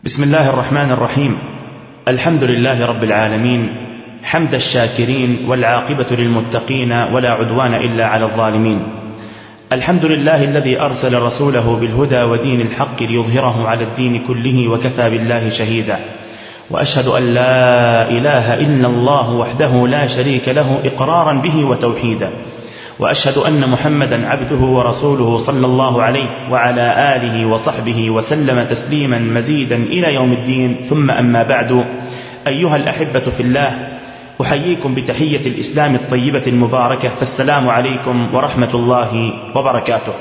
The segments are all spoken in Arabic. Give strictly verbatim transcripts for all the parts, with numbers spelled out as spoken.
بسم الله الرحمن الرحيم. الحمد لله رب العالمين، حمد الشاكرين، والعاقبة للمتقين، ولا عدوان إلا على الظالمين. الحمد لله الذي أرسل رسوله بالهدى ودين الحق ليظهره على الدين كله، وكفى بالله شهيدا. وأشهد أن لا إله إلا الله وحده لا شريك له إقرارا به وتوحيدا. وأشهد أن محمدا عبده ورسوله صلى الله عليه وعلى آله وصحبه وسلم تسليما مزيدا إلى يوم الدين. ثم أما بعد، أيها الأحبة في الله، أحييكم بتحية الإسلام الطيبة المباركة، فالسلام عليكم ورحمة الله وبركاته.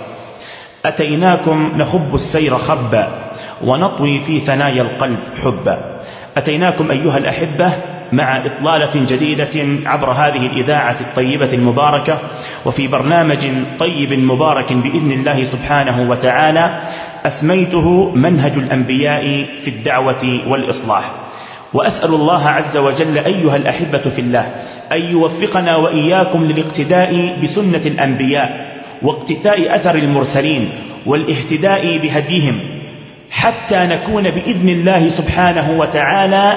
أتيناكم نخب السير خبا، ونطوي في ثنايا القلب حبا. أتيناكم أيها الأحبة مع إطلالة جديدة عبر هذه الإذاعة الطيبة المباركة، وفي برنامج طيب مبارك بإذن الله سبحانه وتعالى أسميته منهج الأنبياء في الدعوة والإصلاح. وأسأل الله عز وجل أيها الأحبة في الله أن يوفقنا وإياكم للاقتداء بسنة الأنبياء، واقتفاء أثر المرسلين، والاهتداء بهديهم، حتى نكون بإذن الله سبحانه وتعالى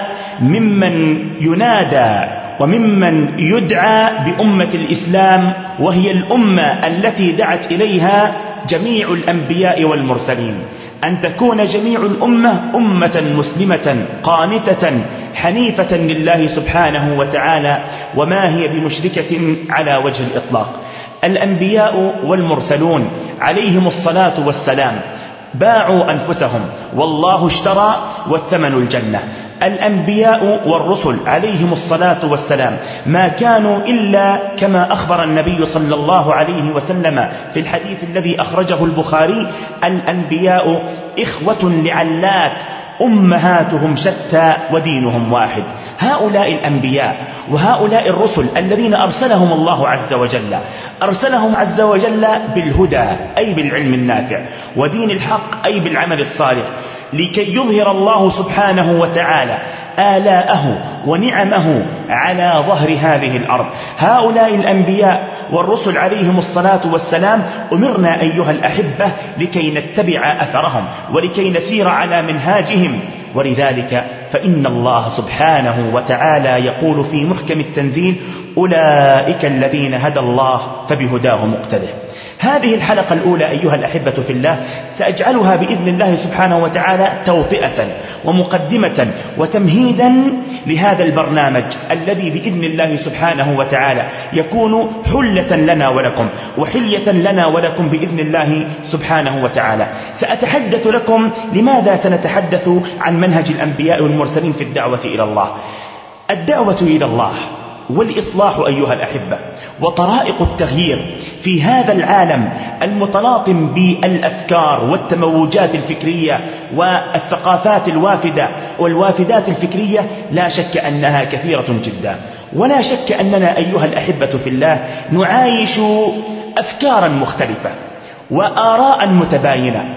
ممن ينادى وممن يدعى بأمة الإسلام، وهي الأمة التي دعت إليها جميع الأنبياء والمرسلين. أن تكون جميع الأمة أمة مسلمة قانتة حنيفة لله سبحانه وتعالى، وما هي بمشركة على وجه الإطلاق. الأنبياء والمرسلون عليهم الصلاة والسلام باعوا أنفسهم والله اشترى والثمن الجنة. الأنبياء والرسل عليهم الصلاة والسلام ما كانوا إلا كما أخبر النبي صلى الله عليه وسلم في الحديث الذي أخرجه البخاري: الأنبياء إخوة لعلات، أمهاتهم شتى ودينهم واحد. هؤلاء الأنبياء وهؤلاء الرسل الذين أرسلهم الله عز وجل أرسلهم عز وجل بالهدى، أي بالعلم النافع، ودين الحق، أي بالعمل الصالح، لكي يظهر الله سبحانه وتعالى آلاءه ونعمه على ظهر هذه الأرض. هؤلاء الأنبياء والرسل عليهم الصلاة والسلام أمرنا أيها الأحبة لكي نتبع أثرهم ولكي نسير على منهاجهم. ولذلك فإن الله سبحانه وتعالى يقول في محكم التنزيل: أولئك الذين هدى الله فبهداه مقتده. هذه الحلقة الأولى أيها الأحبة في الله سأجعلها بإذن الله سبحانه وتعالى توطئة ومقدمة وتمهيدا لهذا البرنامج الذي بإذن الله سبحانه وتعالى يكون حلة لنا ولكم وحلية لنا ولكم بإذن الله سبحانه وتعالى. سأتحدث لكم لماذا سنتحدث عن منهج الأنبياء والمرسلين في الدعوة إلى الله. الدعوة إلى الله والإصلاح أيها الأحبة وطرائق التغيير في هذا العالم المتلاطم بالأفكار والتموجات الفكرية والثقافات الوافدة والوافدات الفكرية، لا شك أنها كثيرة جدا، ولا شك أننا أيها الأحبة في الله نعايش أفكارا مختلفة وآراء متباينة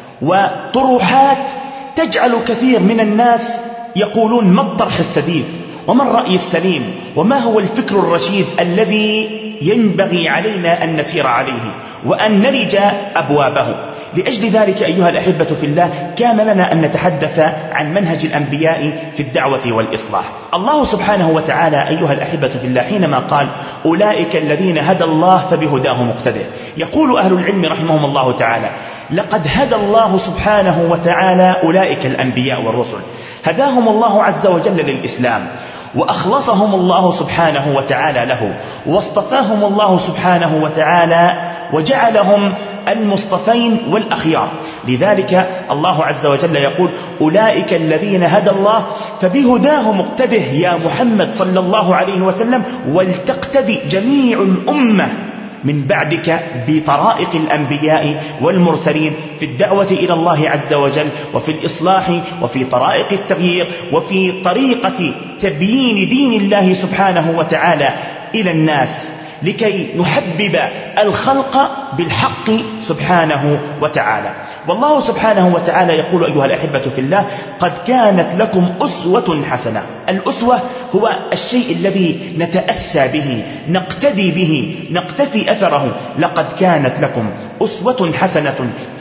وطروحات تجعل كثير من الناس يقولون: ما الطرح السديد؟ وما الرأي السليم؟ وما هو الفكر الرشيد الذي ينبغي علينا أن نسير عليه وأن نلج أبوابه؟ لأجل ذلك أيها الأحبة في الله كان لنا أن نتحدث عن منهج الأنبياء في الدعوة والإصلاح. الله سبحانه وتعالى أيها الأحبة في الله حينما قال: أولئك الذين هدى الله فبهداه مقتده، يقول أهل العلم رحمهم الله تعالى: لقد هدى الله سبحانه وتعالى أولئك الأنبياء والرسل، هداهم الله عز وجل للإسلام، وأخلصهم الله سبحانه وتعالى له، واصطفاهم الله سبحانه وتعالى وجعلهم المصطفين والأخيار. لذلك الله عز وجل يقول: أولئك الذين هدى الله فبهداه مقتده يا محمد صلى الله عليه وسلم، ولتقتدي جميع الأمة من بعدك بطرائق الأنبياء والمرسلين في الدعوة إلى الله عز وجل، وفي الإصلاح، وفي طرائق التغيير، وفي طريقة تبيين دين الله سبحانه وتعالى إلى الناس، لكي نحبب الخلق بالحق سبحانه وتعالى. والله سبحانه وتعالى يقول أيها الأحبة في الله: قد كانت لكم أسوة حسنة. الأسوة هو الشيء الذي نتأسى به، نقتدي به، نقتفي أثره. لقد كانت لكم أسوة حسنة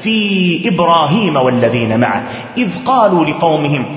في إبراهيم والذين معه إذ قالوا لقومهم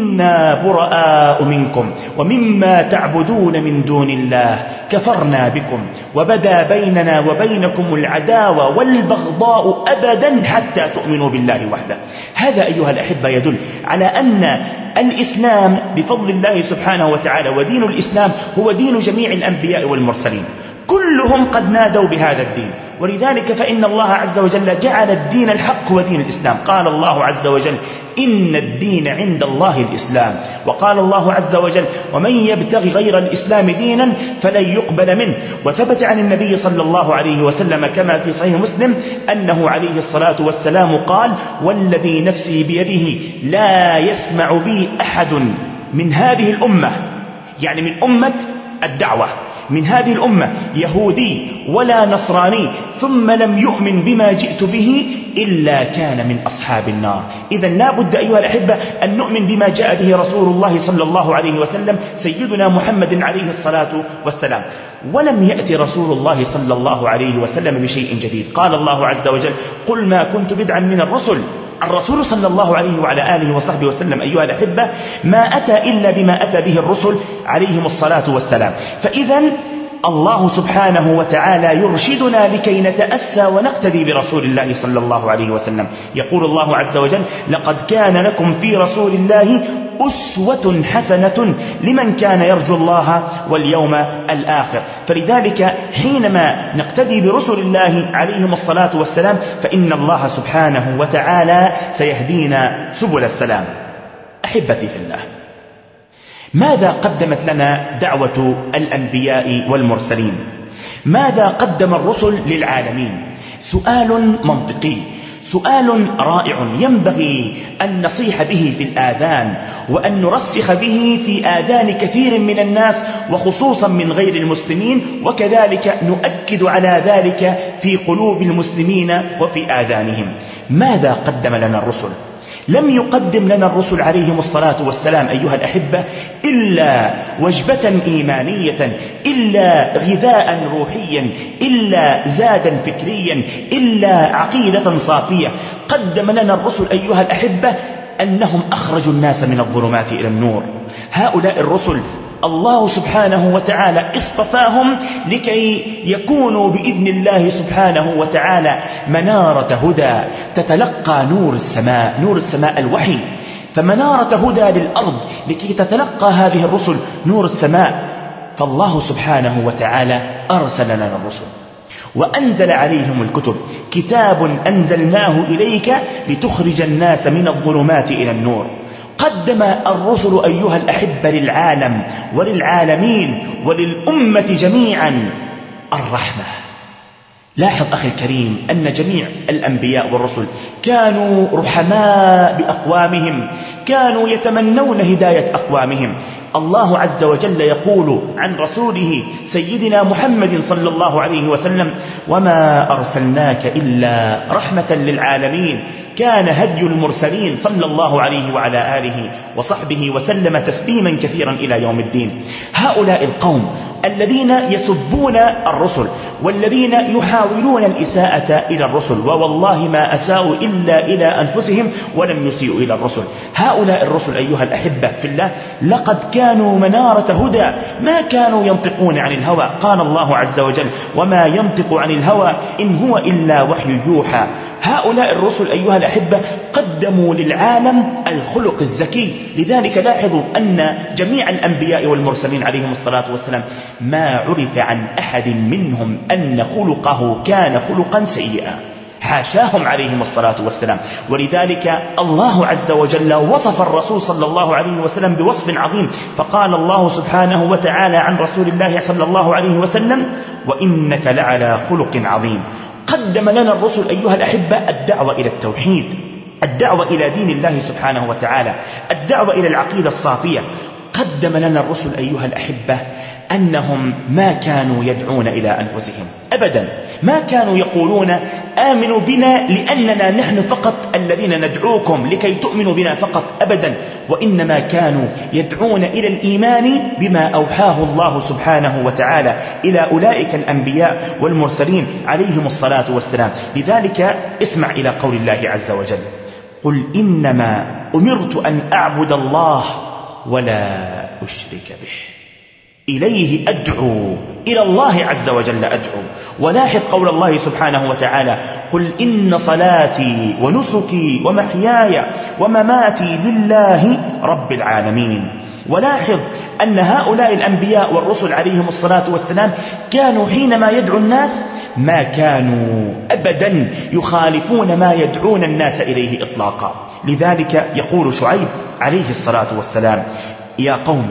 إنا براء منكم ومما تعبدون من دون الله كفرنا بكم وبدا بيننا وبينكم العداوة والبغضاء أبدا حتى تؤمنوا بالله وحده. هذا أيها الأحبة يدل على أن الإسلام بفضل الله سبحانه وتعالى ودين الإسلام هو دين جميع الأنبياء والمرسلين، كلهم قد نادوا بهذا الدين. ولذلك فإن الله عز وجل جعل الدين الحق هو دين الإسلام. قال الله عز وجل: إن الدين عند الله الإسلام. وقال الله عز وجل: ومن يبتغي غير الإسلام دينا فلن يقبل منه. وثبت عن النبي صلى الله عليه وسلم كما في صحيح مسلم أنه عليه الصلاة والسلام قال: والذي نفسي بيده لا يسمع بي أحد من هذه الأمة، يعني من أمة الدعوة، من هذه الأمة، يهودي ولا نصراني ثم لم يؤمن بما جئت به إلا كان من أصحاب النار. إذن لا بد أيها الأحبة أن نؤمن بما جاء به رسول الله صلى الله عليه وسلم سيدنا محمد عليه الصلاة والسلام. ولم يأتي رسول الله صلى الله عليه وسلم بشيء جديد. قال الله عز وجل: قل ما كنت بدعا من الرسل. الرسول صلى الله عليه وعلى آله وصحبه وسلم أيها الأحبة ما أتى إلا بما أتى به الرسل عليهم الصلاة والسلام. فإذا الله سبحانه وتعالى يرشدنا لكي نتأسى ونقتدي برسول الله صلى الله عليه وسلم. يقول الله عز وجل: لقد كان لكم في رسول الله أسوة حسنة لمن كان يرجو الله واليوم الآخر. فلذلك حينما نقتدي برسل الله عليهم الصلاة والسلام فإن الله سبحانه وتعالى سيهدينا سبل السلام. أحبتي في الله، ماذا قدمت لنا دعوة الأنبياء والمرسلين؟ ماذا قدم الرسل للعالمين؟ سؤال منطقي، سؤال رائع ينبغي أن نصيح به في الآذان وأن نرسخ به في آذان كثير من الناس وخصوصا من غير المسلمين، وكذلك نؤكد على ذلك في قلوب المسلمين وفي آذانهم. ماذا قدم لنا الرسل؟ لم يقدم لنا الرسل عليهم الصلاة والسلام أيها الأحبة إلا وجبة إيمانية، إلا غذاء روحيا، إلا زادا فكريا، إلا عقيدة صافية. قدم لنا الرسل أيها الأحبة أنهم أخرجوا الناس من الظلمات إلى النور. هؤلاء الرسل الله سبحانه وتعالى اصطفاهم لكي يكونوا بإذن الله سبحانه وتعالى منارة هدى تتلقى نور السماء، نور السماء الوحي، فمنارة هدى للأرض لكي تتلقى هذه الرسل نور السماء. فالله سبحانه وتعالى أرسل لنا الرسل وأنزل عليهم الكتب. كتاب أنزلناه إليك لتخرج الناس من الظلمات إلى النور. قدم الرسل أيها الأحبة للعالم وللعالمين وللأمة جميعا الرحمة. لاحظ أخي الكريم أن جميع الأنبياء والرسل كانوا رحماء بأقوامهم، كانوا يتمنون هداية أقوامهم. الله عز وجل يقول عن رسوله سيدنا محمد صلى الله عليه وسلم: وما أرسلناك إلا رحمة للعالمين. كان هدي المرسلين صلى الله عليه وعلى آله وصحبه وسلم تسليما كثيرا إلى يوم الدين. هؤلاء القوم الذين يسبون الرسل والذين يحاولون الإساءة إلى الرسل، ووالله ما أساءوا إلا إلى أنفسهم ولم يسيئوا إلى الرسل. هؤلاء الرسل أيها الأحبة في الله لقد كانوا منارة هدى، ما كانوا ينطقون عن الهوى. قال الله عز وجل: وما ينطق عن الهوى إن هو إلا وحي يوحى. هؤلاء الرسل أيها الأحبة قدموا للعالم الخلق الزكي. لذلك لاحظوا أن جميع الأنبياء والمرسلين عليهم الصلاة والسلام ما عرف عن أحد منهم أن خلقه كان خلقا سيئا، حاشاهم عليهم الصلاة والسلام. ولذلك الله عز وجل وصف الرسول صلى الله عليه وسلم بوصف عظيم، فقال الله سبحانه وتعالى عن رسول الله صلى الله عليه وسلم: وإنك لعلى خلق عظيم. قدم لنا الرسل أيها الأحبة الدعوة إلى التوحيد، الدعوة إلى دين الله سبحانه وتعالى، الدعوة إلى العقيدة الصافية. قدم لنا الرسل أيها الأحبة أنهم ما كانوا يدعون إلى أنفسهم أبدا، ما كانوا يقولون آمنوا بنا لأننا نحن فقط الذين ندعوكم لكي تؤمنوا بنا فقط أبدا، وإنما كانوا يدعون إلى الإيمان بما أوحاه الله سبحانه وتعالى إلى أولئك الأنبياء والمرسلين عليهم الصلاة والسلام. لذلك اسمع إلى قول الله عز وجل: قل إنما أمرت أن أعبد الله ولا أشرك به، إليه أدعو، إلى الله عز وجل أدعو. ولاحظ قول الله سبحانه وتعالى: قل إن صلاتي ونسكي ومحياي ومماتي لله رب العالمين. ولاحظ أن هؤلاء الأنبياء والرسل عليهم الصلاة والسلام كانوا حينما يدعو الناس ما كانوا أبدا يخالفون ما يدعون الناس إليه إطلاقا. لذلك يقول شعيب عليه الصلاة والسلام: يا قوم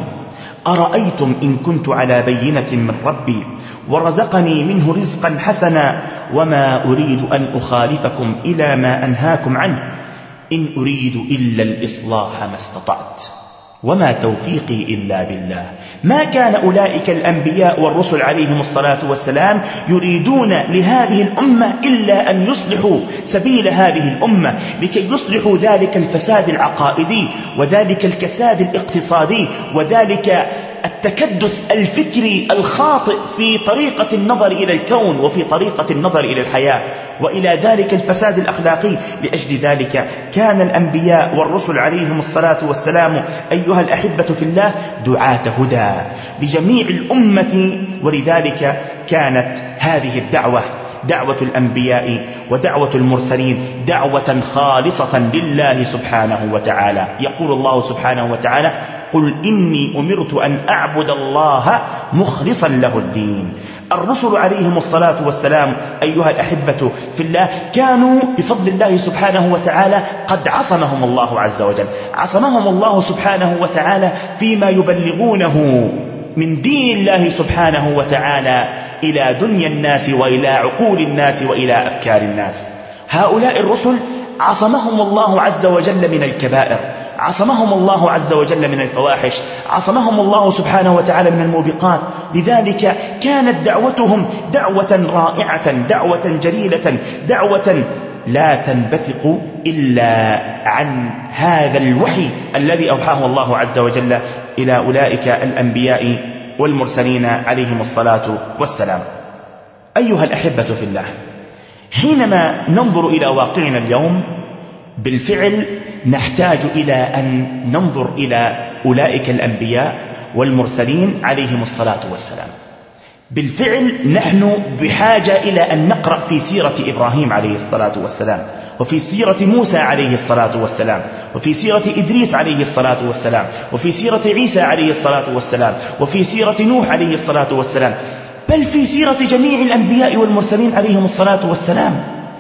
أرأيتم إن كنت على بينة من ربي ورزقني منه رزقا حسنا وما أريد أن أخالفكم إلى ما أنهاكم عنه إن أريد إلا الإصلاح ما استطعت وما توفيقي إلا بالله. ما كان أولئك الأنبياء والرسل عليهم الصلاة والسلام يريدون لهذه الأمة إلا أن يصلحوا سبيل هذه الأمة، لكي يصلحوا ذلك الفساد العقائدي وذلك الكساد الاقتصادي وذلك التكدس الفكري الخاطئ في طريقة النظر إلى الكون وفي طريقة النظر إلى الحياة وإلى ذلك الفساد الأخلاقي. لأجل ذلك كان الأنبياء والرسل عليهم الصلاة والسلام أيها الأحبة في الله دعاة هدى لجميع الأمة. ولذلك كانت هذه الدعوة دعوة الأنبياء ودعوة المرسلين دعوة خالصة لله سبحانه وتعالى. يقول الله سبحانه وتعالى: قل إني أمرت أن أعبد الله مخلصا له الدين. الرسل عليهم الصلاة والسلام أيها الأحبة في الله كانوا بفضل الله سبحانه وتعالى قد عصمهم الله عز وجل، عصمهم الله سبحانه وتعالى فيما يبلغونه من دين الله سبحانه وتعالى إلى دنيا الناس وإلى عقول الناس وإلى أفكار الناس. هؤلاء الرسل عصمهم الله عز وجل من الكبائر، عصمهم الله عز وجل من الفواحش، عصمهم الله سبحانه وتعالى من الموبقات. لذلك كانت دعوتهم دعوة رائعة، دعوة جليلة، دعوة لا تنبثق إلا عن هذا الوحي الذي أوحاه الله عز وجل إلى أولئك الأنبياء والمرسلين عليهم الصلاة والسلام. أيها الأحبة في الله، حينما ننظر إلى واقعنا اليوم بالفعل نحتاج إلى أن ننظر إلى أولئك الأنبياء والمرسلين عليهم الصلاة والسلام. بالفعل نحن بحاجة إلى أن نقرأ في سيرة إبراهيم عليه الصلاة والسلام، وفي سيرة موسى عليه الصلاة والسلام، وفي سيرة إدريس عليه الصلاة والسلام، وفي سيرة عيسى عليه الصلاة والسلام، وفي سيرة نوح عليه الصلاة والسلام، بل في سيرة جميع الأنبياء والمرسلين عليهم الصلاة والسلام.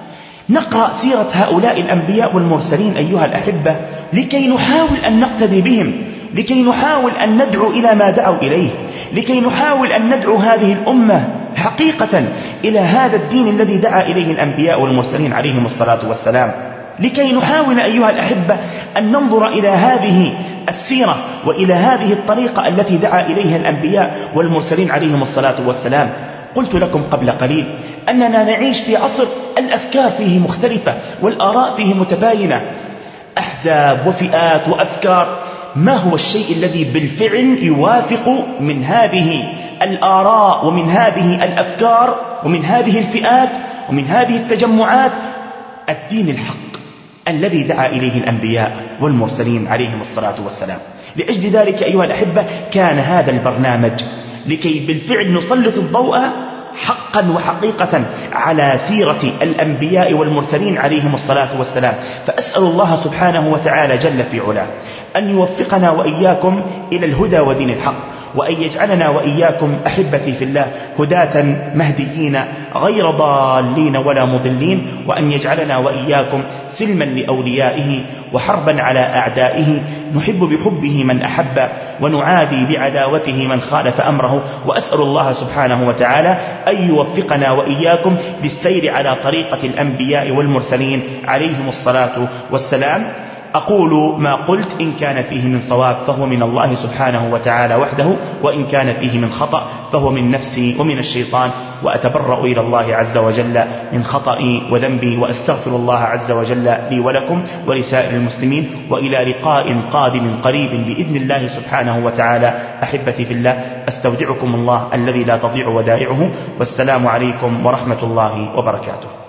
نقرأ سيرة هؤلاء الأنبياء والمرسلين أيها الأحبة لكي نحاول أن نقتدي بهم، لكي نحاول أن ندعو إلى ما دعوا إليه، لكي نحاول أن ندعو هذه الأمة حقيقة إلى هذا الدين الذي دعا إليه الأنبياء والمرسلين عليهم الصلاة والسلام، لكي نحاول أيها الأحبة أن ننظر إلى هذه السيرة وإلى هذه الطريقة التي دعا إليها الأنبياء والمرسلين عليهم الصلاة والسلام. قلت لكم قبل قليل أننا نعيش في عصر الأفكار فيه مختلفة والآراء فيه متباينة، أحزاب وفئات وأفكار. ما هو الشيء الذي بالفعل يوافق من هذه الآراء ومن هذه الأفكار ومن هذه الفئات ومن هذه التجمعات؟ الدين الحق الذي دعا إليه الأنبياء والمرسلين عليهم الصلاة والسلام. لأجل ذلك أيها الأحبة كان هذا البرنامج لكي بالفعل نسلط الضوء حقا وحقيقة على سيرة الأنبياء والمرسلين عليهم الصلاة والسلام. فأسأل الله سبحانه وتعالى جل في علاه أن يوفقنا وإياكم إلى الهدى ودين الحق، وأن يجعلنا وإياكم أحبتي في الله هداة مهديين غير ضالين ولا مضلين، وأن يجعلنا وإياكم سلما لأوليائه وحربا على أعدائه، نحب بحبه من أحب ونعادي بعداوته من خالف أمره. وأسأل الله سبحانه وتعالى أن يوفقنا وإياكم للسير على طريقة الأنبياء والمرسلين عليهم الصلاة والسلام. أقول ما قلت، إن كان فيه من صواب فهو من الله سبحانه وتعالى وحده، وإن كان فيه من خطأ فهو من نفسي ومن الشيطان، وأتبرأ إلى الله عز وجل من خطئي وذنبي، وأستغفر الله عز وجل لي ولكم ولسائر المسلمين، وإلى لقاء قادم قريب بإذن الله سبحانه وتعالى. أحبتي في الله، أستودعكم الله الذي لا تضيع ودائعه، والسلام عليكم ورحمة الله وبركاته.